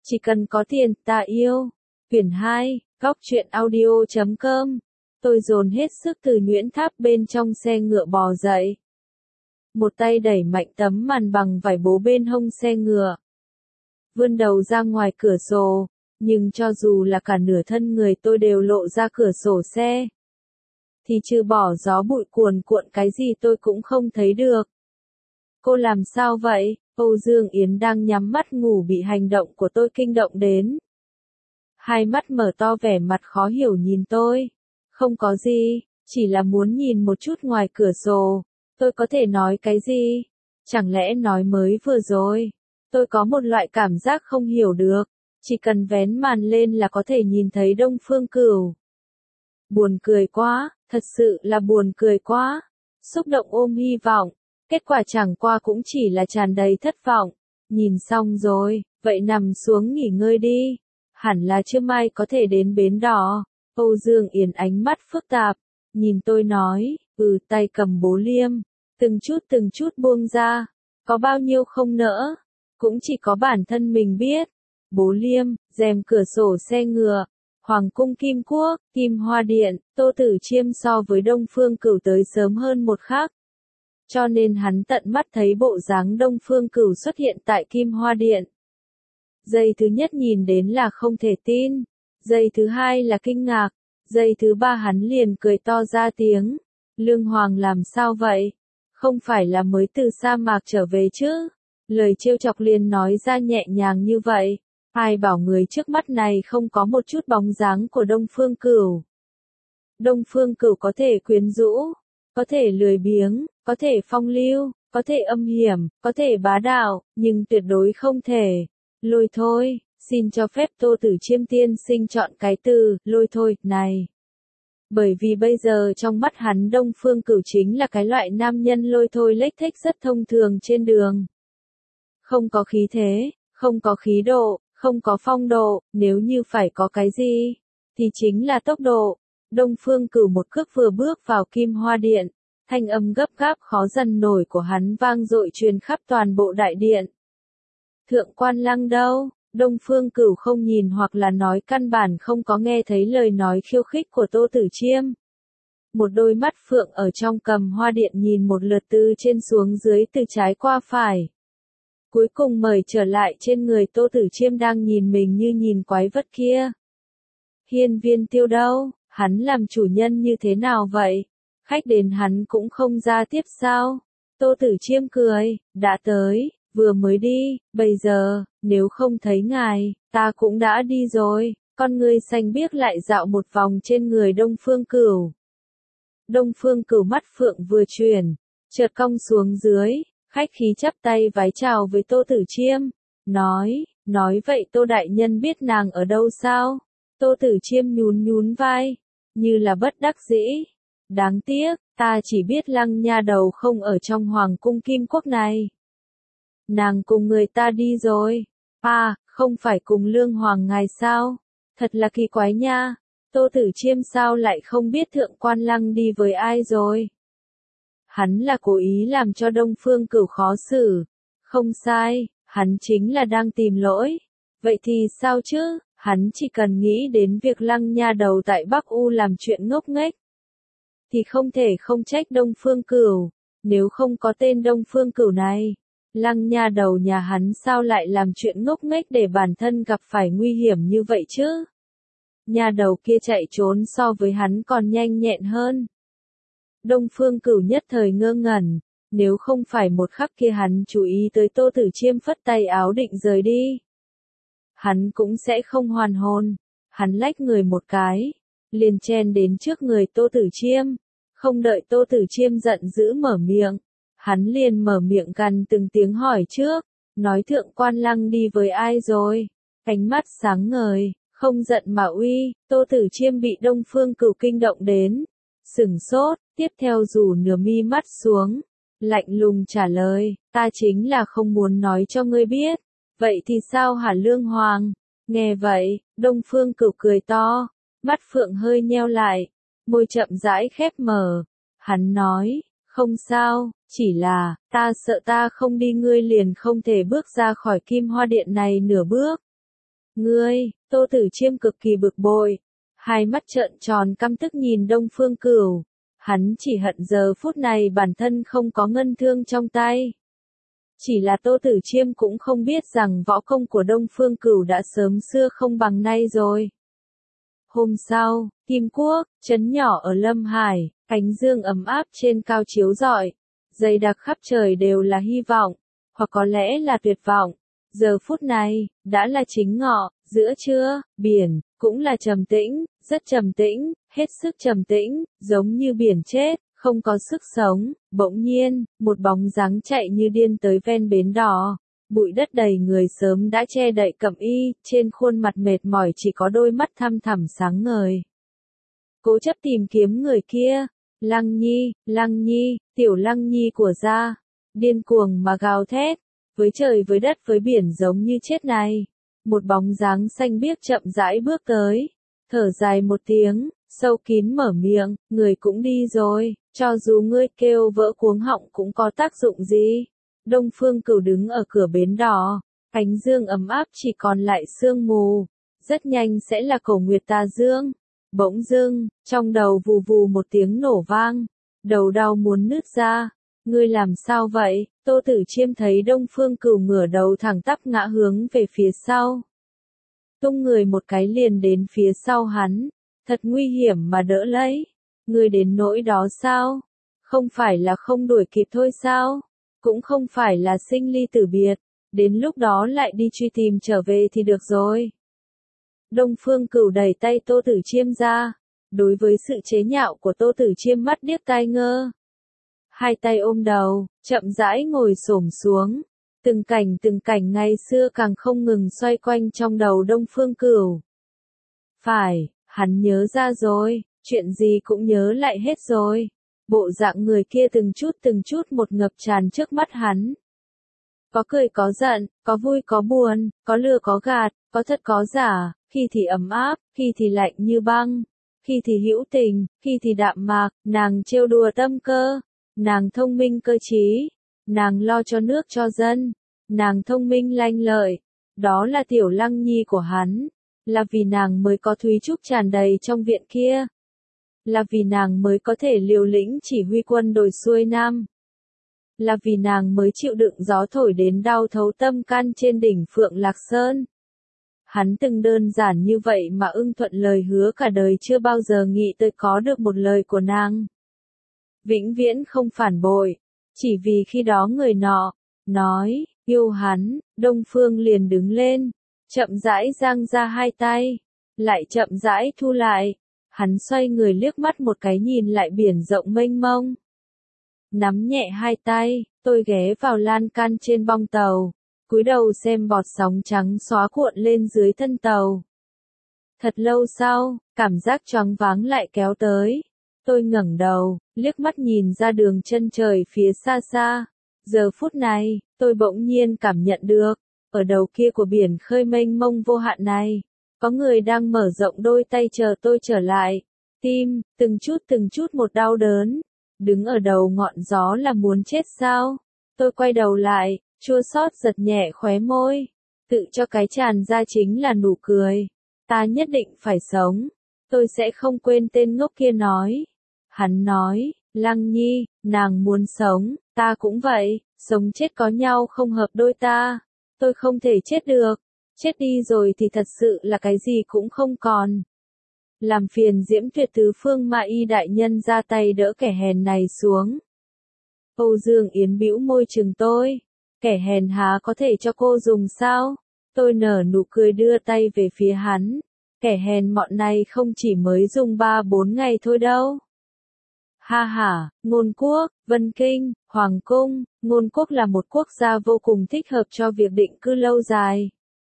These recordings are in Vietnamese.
Chỉ cần có tiền, ta yêu. Quyển 2, góc truyện audio.com. Tôi dồn hết sức từ nhuyễn tháp bên trong xe ngựa bò dậy. Một tay đẩy mạnh tấm màn bằng vải bố bên hông xe ngựa. Vươn đầu ra ngoài cửa sổ, nhưng cho dù là cả nửa thân người tôi đều lộ ra cửa sổ xe, thì trừ bỏ gió bụi cuồn cuộn cái gì tôi cũng không thấy được. Cô làm sao vậy? Âu Dương Yến đang nhắm mắt ngủ bị hành động của tôi kinh động đến. Hai mắt mở to vẻ mặt khó hiểu nhìn tôi. Không có gì, chỉ là muốn nhìn một chút ngoài cửa sổ. Tôi có thể nói cái gì? Chẳng lẽ nói mới vừa rồi? Tôi có một loại cảm giác không hiểu được. Chỉ cần vén màn lên là có thể nhìn thấy Đông Phương Cửu. Buồn cười quá, thật sự là buồn cười quá. Xúc động ôm hy vọng. Kết quả chẳng qua cũng chỉ là tràn đầy thất vọng. Nhìn xong rồi, vậy nằm xuống nghỉ ngơi đi. Hẳn là trưa mai có thể đến bến đỏ. Âu Dương Yến ánh mắt phức tạp. Nhìn tôi nói, tay cầm bố liêm. Từng chút buông ra. Có bao nhiêu không nỡ. Cũng chỉ có bản thân mình biết. Bố liêm, rèm cửa sổ xe ngựa. Hoàng cung Kim Quốc, Kim Hoa Điện, Tô Tử Chiêm so với Đông Phương Cửu tới sớm hơn một khắc. Cho nên hắn tận mắt thấy bộ dáng Đông Phương Cửu xuất hiện tại Kim Hoa Điện. Giây thứ nhất nhìn đến là không thể tin. Giây thứ hai là kinh ngạc. Giây thứ ba hắn liền cười to ra tiếng. Lương Hoàng làm sao vậy? Không phải là mới từ sa mạc trở về chứ? Lời trêu chọc liền nói ra nhẹ nhàng như vậy. Ai bảo người trước mắt này không có một chút bóng dáng của Đông Phương Cửu. Đông Phương Cửu có thể quyến rũ, có thể lười biếng, có thể phong lưu, có thể âm hiểm, có thể bá đạo, nhưng tuyệt đối không thể lôi thôi. Xin cho phép Tô Tử Chiêm tiên sinh chọn cái từ lôi thôi này. Bởi vì bây giờ trong mắt hắn Đông Phương Cửu chính là cái loại nam nhân lôi thôi lếch thếch rất thông thường trên đường. Không có khí thế, không có khí độ, không có phong độ, nếu như phải có cái gì, thì chính là tốc độ. Đông Phương Cửu một cước vừa bước vào Kim Hoa Điện, thanh âm gấp gáp khó dằn nổi của hắn vang dội truyền khắp toàn bộ đại điện. Thượng quan Lăng đâu? Đông Phương Cửu không nhìn hoặc là nói căn bản không có nghe thấy lời nói khiêu khích của Tô Tử Chiêm. Một đôi mắt phượng ở trong Cầm Hoa Điện nhìn một lượt từ trên xuống dưới từ trái qua phải. Cuối cùng mời trở lại trên người Tô Tử Chiêm đang nhìn mình như nhìn quái vật kia. Hiên Viên Tiêu đâu? Hắn làm chủ nhân như thế nào vậy? Khách đến hắn cũng không ra tiếp sao? Tô Tử Chiêm cười, đã tới, vừa mới đi, bây giờ, nếu không thấy ngài, ta cũng đã đi rồi. Con ngươi xanh biếc lại dạo một vòng trên người Đông Phương Cửu. Đông Phương Cửu mắt phượng vừa chuyển, chợt cong xuống dưới, khách khí chắp tay vái chào với Tô Tử Chiêm, nói vậy Tô đại nhân biết nàng ở đâu sao? Tô Tử Chiêm nhún vai, như là bất đắc dĩ. Đáng tiếc, ta chỉ biết Lăng nha đầu không ở trong Hoàng cung Kim Quốc này. Nàng cùng người ta đi rồi. À, không phải cùng Lương Hoàng ngài sao? Thật là kỳ quái nha. Tô Tử Chiêm sao lại không biết Thượng quan Lăng đi với ai rồi? Hắn là cố ý làm cho Đông Phương Cửu khó xử. Không sai, hắn chính là đang tìm lỗi. Vậy thì sao chứ? Hắn chỉ cần nghĩ đến việc Lăng nha đầu tại Bắc U làm chuyện ngốc nghếch, thì không thể không trách Đông Phương Cửu. Nếu không có tên Đông Phương Cửu này, Lăng nha đầu nhà hắn sao lại làm chuyện ngốc nghếch để bản thân gặp phải nguy hiểm như vậy chứ? Nha đầu kia chạy trốn so với hắn còn nhanh nhẹn hơn. Đông Phương Cửu nhất thời ngơ ngẩn, nếu không phải một khắc kia hắn chú ý tới Tô Tử Chiêm phất tay áo định rời đi, hắn cũng sẽ không hoàn hồn. Hắn lách người một cái, liền chen đến trước người Tô Tử Chiêm. Không đợi Tô Tử Chiêm giận dữ mở miệng, hắn liền mở miệng gằn từng tiếng hỏi trước, nói Thượng quan Lăng đi với ai rồi? Ánh mắt sáng ngời, không giận mà uy. Tô Tử Chiêm bị Đông Phương Cửu kinh động đến, sửng sốt, tiếp theo rủ nửa mi mắt xuống, lạnh lùng trả lời, ta chính là không muốn nói cho ngươi biết. Vậy thì sao hả Lương Hoàng? Nghe vậy, Đông Phương Cửu cười to, mắt phượng hơi nheo lại, môi chậm rãi khép mở. Hắn nói, không sao, chỉ là, ta sợ ta không đi ngươi liền không thể bước ra khỏi Kim Hoa Điện này nửa bước. Ngươi, Tô Tử Chiêm cực kỳ bực bội, hai mắt trợn tròn căm tức nhìn Đông Phương Cửu. Hắn chỉ hận giờ phút này bản thân không có ngân thương trong tay. Chỉ là Tô Tử Chiêm cũng không biết rằng võ công của Đông Phương Cửu đã sớm xưa không bằng nay rồi. Hôm sau, Kim Quốc, trấn nhỏ ở Lâm Hải, ánh dương ấm áp trên cao chiếu rọi, dày đặc khắp trời đều là hy vọng, hoặc có lẽ là tuyệt vọng. Giờ phút này, đã là chính ngọ, giữa trưa, biển, cũng là trầm tĩnh, rất trầm tĩnh, hết sức trầm tĩnh, giống như biển chết, không có sức sống. Bỗng nhiên, một bóng dáng chạy như điên tới ven bến đò. Bụi đất đầy người sớm đã che đậy cẩm y, trên khuôn mặt mệt mỏi chỉ có đôi mắt thăm thẳm sáng ngời. Cố chấp tìm kiếm người kia, Lăng Nhi, tiểu Lăng Nhi của gia, điên cuồng mà gào thét, với trời với đất với biển giống như chết này. Một bóng dáng xanh biếc chậm rãi bước tới, thở dài một tiếng, sâu kín mở miệng, người cũng đi rồi, cho dù ngươi kêu vỡ cuống họng cũng có tác dụng gì. Đông Phương Cửu đứng ở cửa bến đò, ánh dương ấm áp chỉ còn lại sương mù, rất nhanh sẽ là cổ nguyệt tà dương. Bỗng dưng, trong đầu vù vù một tiếng nổ vang, đầu đau muốn nứt ra. Ngươi làm sao vậy? Tô Tử Chiêm thấy Đông Phương Cửu ngửa đầu thẳng tắp ngã hướng về phía sau. Tung người một cái liền đến phía sau hắn, thật nguy hiểm mà đỡ lấy. Ngươi đến nỗi đó sao? Không phải là không đuổi kịp thôi sao? Cũng không phải là sinh ly tử biệt, đến lúc đó lại đi truy tìm trở về thì được rồi. Đông Phương Cửu đẩy tay Tô Tử Chiêm ra, đối với sự chế nhạo của Tô Tử Chiêm mắt điếc tai ngơ. Hai tay ôm đầu, chậm rãi ngồi xổm xuống, từng cảnh ngày xưa càng không ngừng xoay quanh trong đầu Đông Phương Cửu. Phải, hắn nhớ ra rồi, chuyện gì cũng nhớ lại hết rồi. Bộ dạng người kia từng chút một ngập tràn trước mắt hắn. Có cười có giận, có vui có buồn, có lừa có gạt, có thật có giả, khi thì ấm áp, khi thì lạnh như băng, khi thì hữu tình, khi thì đạm mạc. Nàng trêu đùa tâm cơ, nàng thông minh cơ trí, nàng lo cho nước cho dân, nàng thông minh lanh lợi. Đó là tiểu Lăng Nhi của hắn, là vì nàng mới có Thúy Trúc tràn đầy trong viện kia, là vì nàng mới có thể liều lĩnh chỉ huy quân đồi xuôi nam, là vì nàng mới chịu đựng gió thổi đến đau thấu tâm can trên đỉnh Phượng Lạc Sơn. Hắn từng đơn giản như vậy mà ưng thuận lời hứa cả đời, chưa bao giờ nghĩ tới có được một lời của nàng. Vĩnh viễn không phản bội, chỉ vì khi đó người nọ nói yêu hắn. Đông Phương liền đứng lên, chậm rãi giang ra hai tay, lại chậm rãi thu lại. Hắn xoay người liếc mắt một cái nhìn lại biển rộng mênh mông. Nắm nhẹ hai tay, tôi ghé vào lan can trên bong tàu, cúi đầu xem bọt sóng trắng xóa cuộn lên dưới thân tàu. Thật lâu sau, cảm giác choáng váng lại kéo tới. Tôi ngẩng đầu, liếc mắt nhìn ra đường chân trời phía xa xa. Giờ phút này, tôi bỗng nhiên cảm nhận được, ở đầu kia của biển khơi mênh mông vô hạn này, có người đang mở rộng đôi tay chờ tôi trở lại. Tim, từng chút một đau đớn. Đứng ở đầu ngọn gió là muốn chết sao? Tôi quay đầu lại, chua xót giật nhẹ khóe môi. Tự cho cái tràn ra chính là nụ cười. Ta nhất định phải sống. Tôi sẽ không quên tên ngốc kia nói. Hắn nói, Lăng Nhi, nàng muốn sống, ta cũng vậy, sống chết có nhau không hợp đôi ta. Tôi không thể chết được. Chết đi rồi thì thật sự là cái gì cũng không còn. Làm phiền Diễm Tuyệt tứ phương mà y đại nhân ra tay đỡ kẻ hèn này xuống. Âu Dương Yến bĩu môi chừng tôi. Kẻ hèn há có thể cho cô dùng sao? Tôi nở nụ cười đưa tay về phía hắn. Kẻ hèn mọn này không chỉ mới dùng 3-4 ngày thôi đâu. Ha ha, Ngôn Quốc, Vân Kinh, Hoàng Cung. Ngôn Quốc là một quốc gia vô cùng thích hợp cho việc định cư lâu dài.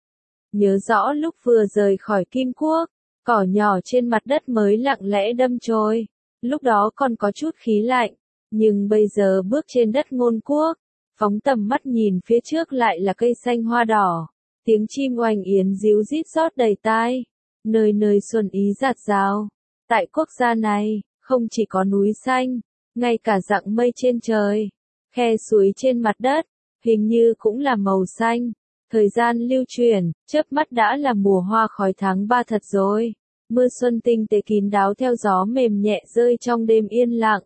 Nhớ rõ lúc vừa rời khỏi Kim Quốc, cỏ nhỏ trên mặt đất mới lặng lẽ đâm chồi. Lúc đó còn có chút khí lạnh, nhưng bây giờ bước trên đất Ngôn Quốc, phóng tầm mắt nhìn phía trước lại là cây xanh hoa đỏ, tiếng chim oanh yến ríu rít rót đầy tai, nơi nơi xuân ý rạt rào. Tại quốc gia này, không chỉ có núi xanh, ngay cả rặng mây trên trời, khe suối trên mặt đất, hình như cũng là màu xanh. Thời gian lưu chuyển, chớp mắt đã là mùa hoa khói tháng 3 thật rồi. Mưa xuân tinh tế kín đáo theo gió mềm nhẹ rơi trong đêm yên lặng.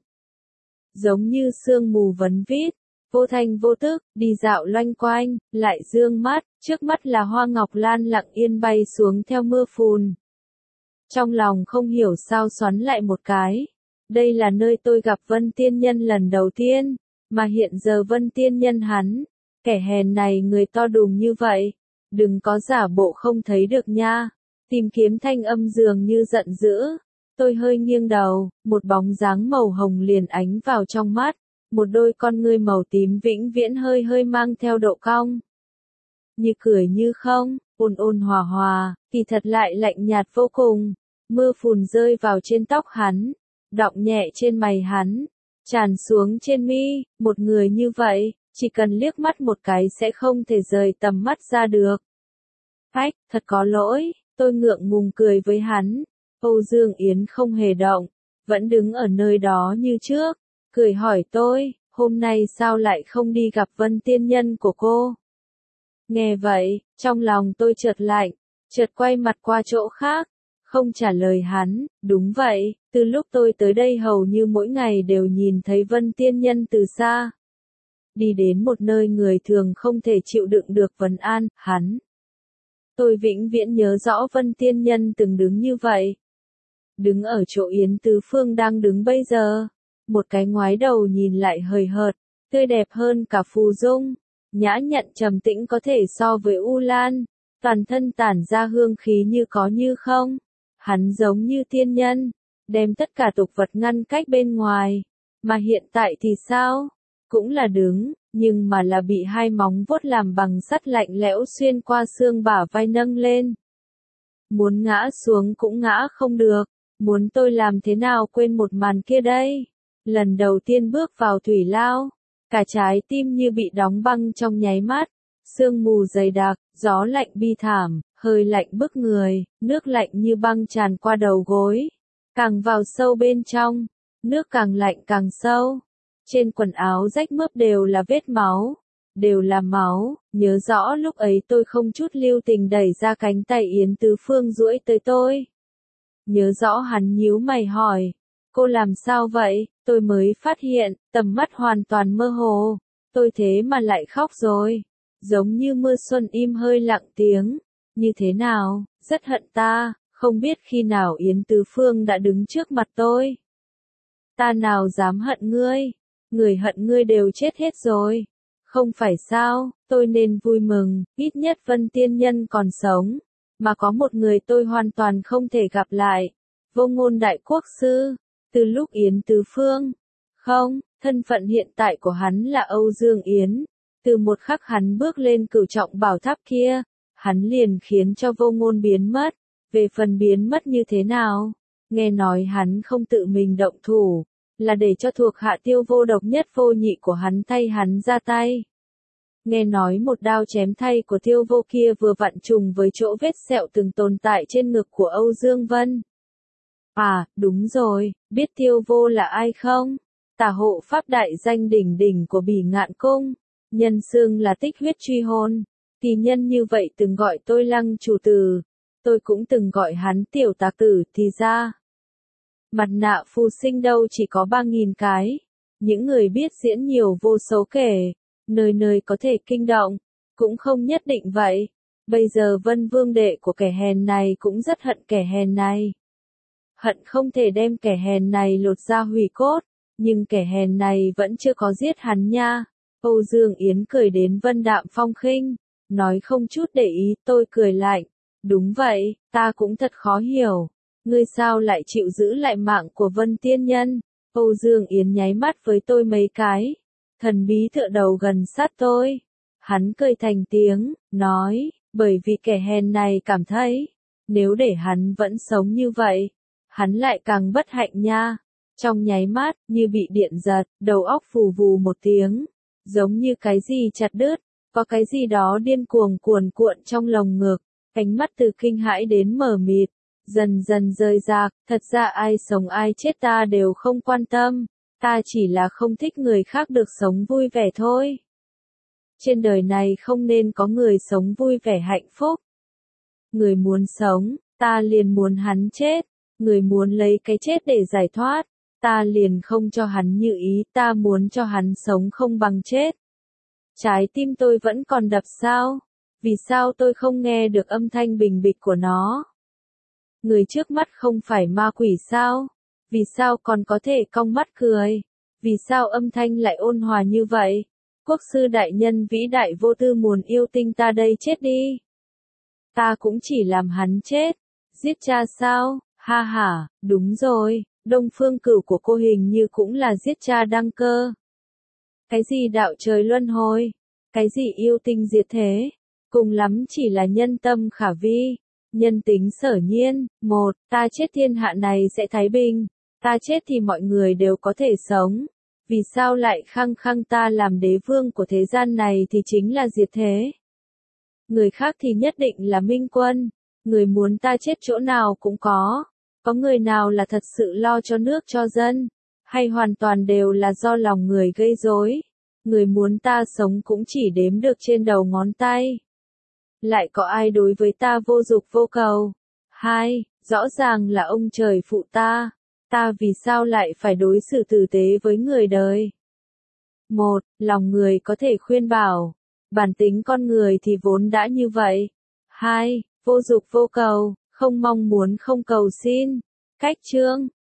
Giống như sương mù vấn vít, vô thanh vô tức, đi dạo loanh quanh, lại dương mắt, trước mắt là hoa ngọc lan lặng yên bay xuống theo mưa phùn. Trong lòng không hiểu sao xoắn lại một cái. Đây là nơi tôi gặp Vân Tiên Nhân lần đầu tiên, mà hiện giờ Vân Tiên Nhân hắn, kẻ hèn này người to đùng như vậy, đừng có giả bộ không thấy được nha. Tìm kiếm thanh âm dường như giận dữ. Tôi hơi nghiêng đầu, một bóng dáng màu hồng liền ánh vào trong mắt, một đôi con ngươi màu tím vĩnh viễn hơi hơi mang theo độ cong. Như cười như không, ôn ôn hòa hòa, kỳ thật lại lạnh nhạt vô cùng. Mưa phùn rơi vào trên tóc hắn, đọng nhẹ trên mày hắn, tràn xuống trên mi, một người như vậy, chỉ cần liếc mắt một cái sẽ không thể rời tầm mắt ra được. Hách, thật có lỗi, tôi ngượng ngùng cười với hắn. Âu Dương Yến không hề động, vẫn đứng ở nơi đó như trước, cười hỏi tôi, hôm nay sao lại không đi gặp Vân Tiên Nhân của cô? Nghe vậy, trong lòng tôi chợt lạnh, chợt quay mặt qua chỗ khác, không trả lời hắn. Đúng vậy, từ lúc tôi tới đây hầu như mỗi ngày đều nhìn thấy Vân Tiên Nhân từ xa. Đi đến một nơi người thường không thể chịu đựng được vấn an, hắn. Tôi vĩnh viễn nhớ rõ Vân Tiên Nhân từng đứng như vậy. Đứng ở chỗ Yến Tứ Phương đang đứng bây giờ. Một cái ngoái đầu nhìn lại hời hợt, tươi đẹp hơn cả phù dung. Nhã nhặn trầm tĩnh có thể so với U Lan. Toàn thân tản ra hương khí như có như không. Hắn giống như tiên nhân, đem tất cả tục vật ngăn cách bên ngoài. Mà hiện tại thì sao? Cũng là đứng, nhưng mà là bị hai móng vuốt làm bằng sắt lạnh lẽo xuyên qua xương bả vai nâng lên. Muốn ngã xuống cũng ngã không được, muốn tôi làm thế nào quên một màn kia đây? Lần đầu tiên bước vào thủy lao, cả trái tim như bị đóng băng trong nháy mắt, sương mù dày đặc, gió lạnh bi thảm, hơi lạnh bức người, nước lạnh như băng tràn qua đầu gối. Càng vào sâu bên trong, nước càng lạnh càng sâu. Trên quần áo rách mướp đều là vết máu, đều là máu. Nhớ rõ lúc ấy tôi không chút lưu tình đẩy ra cánh tay Yến Tứ Phương duỗi tới tôi. Nhớ rõ hắn nhíu mày hỏi, cô làm sao vậy? Tôi mới phát hiện, tầm mắt hoàn toàn mơ hồ. Tôi thế mà lại khóc rồi. Giống như mưa xuân im hơi lặng tiếng. Như thế nào? Rất hận ta, không biết khi nào Yến Tứ Phương đã đứng trước mặt tôi. Ta nào dám hận ngươi? Người hận ngươi đều chết hết rồi. Không phải sao, tôi nên vui mừng, ít nhất Vân Tiên Nhân còn sống. Mà có một người tôi hoàn toàn không thể gặp lại. Vô Ngôn Đại Quốc Sư. Từ lúc Yến Tứ Phương. Không, thân phận hiện tại của hắn là Âu Dương Yến. Từ một khắc hắn bước lên cửu trọng bảo tháp kia, hắn liền khiến cho Vô Ngôn biến mất. Về phần biến mất như thế nào? Nghe nói hắn không tự mình động thủ, là để cho thuộc hạ Tiêu Vô độc nhất vô nhị của hắn thay hắn ra tay. Nghe nói một đao chém thay của Tiêu Vô kia vừa vặn trùng với chỗ vết sẹo từng tồn tại trên ngực của Âu Dương Vân. À, đúng rồi, biết Tiêu Vô là ai không? Tả hộ pháp đại danh đỉnh đỉnh của Bỉ Ngạn Cung, nhân xưng là Tích Huyết Truy Hồn. Kỳ nhân như vậy từng gọi tôi Lăng chủ tử, tôi cũng từng gọi hắn tiểu tà tử. Thì ra, mặt nạ phù sinh đâu chỉ có 3.000 cái. Những người biết diễn nhiều vô số kể, nơi nơi có thể kinh động, cũng không nhất định vậy. Bây giờ Vân Vương đệ của kẻ hèn này cũng rất hận kẻ hèn này. Hận không thể đem kẻ hèn này lột ra hủy cốt, nhưng kẻ hèn này vẫn chưa có giết hắn nha. Âu Dương Yến cười đến vân đạm phong khinh, nói không chút để ý. Tôi cười lạnh, đúng vậy, ta cũng thật khó hiểu. Ngươi sao lại chịu giữ lại mạng của Vân Tiên Nhân? Âu Dương Yến nháy mắt với tôi mấy cái, thần bí tựa đầu gần sát tôi. Hắn cười thành tiếng, nói, bởi vì kẻ hèn này cảm thấy, nếu để hắn vẫn sống như vậy, hắn lại càng bất hạnh nha. Trong nháy mắt, như bị điện giật, đầu óc phù vù một tiếng, giống như cái gì chặt đứt, có cái gì đó điên cuồng cuồn cuộn trong lồng ngực, ánh mắt từ kinh hãi đến mờ mịt, dần dần rơi rạc. Thật ra ai sống ai chết ta đều không quan tâm, ta chỉ là không thích người khác được sống vui vẻ thôi. Trên đời này không nên có người sống vui vẻ hạnh phúc. Người muốn sống, ta liền muốn hắn chết. Người muốn lấy cái chết để giải thoát, ta liền không cho hắn như ý, ta muốn cho hắn sống không bằng chết. Trái tim tôi vẫn còn đập sao? Vì sao tôi không nghe được âm thanh bình bịch của nó? Người trước mắt không phải ma quỷ sao? Vì sao còn có thể cong mắt cười? Vì sao âm thanh lại ôn hòa như vậy? Quốc sư đại nhân vĩ đại vô tư muôn yêu tinh ta đây chết đi. Ta cũng chỉ làm hắn chết. Giết cha sao? Ha ha, đúng rồi, Đông Phương Cửu của cô hình như cũng là giết cha đăng cơ. Cái gì đạo trời luân hồi? Cái gì yêu tinh diệt thế? Cùng lắm chỉ là nhân tâm khả vi, nhân tính sở nhiên. Một, ta chết thiên hạ này sẽ thái bình. Ta chết thì mọi người đều có thể sống. Vì sao lại khăng khăng ta làm đế vương của thế gian này thì chính là diệt thế? Người khác thì nhất định là minh quân. Người muốn ta chết chỗ nào cũng có. Có người nào là thật sự lo cho nước cho dân, hay hoàn toàn đều là do lòng người gây rối? Người muốn ta sống cũng chỉ đếm được trên đầu ngón tay. Lại có ai đối với ta vô dục vô cầu? Hai, rõ ràng là ông trời phụ ta. Ta vì sao lại phải đối xử tử tế với người đời? Một, lòng người có thể khuyên bảo. Bản tính con người thì vốn đã như vậy. Hai, vô dục vô cầu, không mong muốn không cầu xin. Cách chương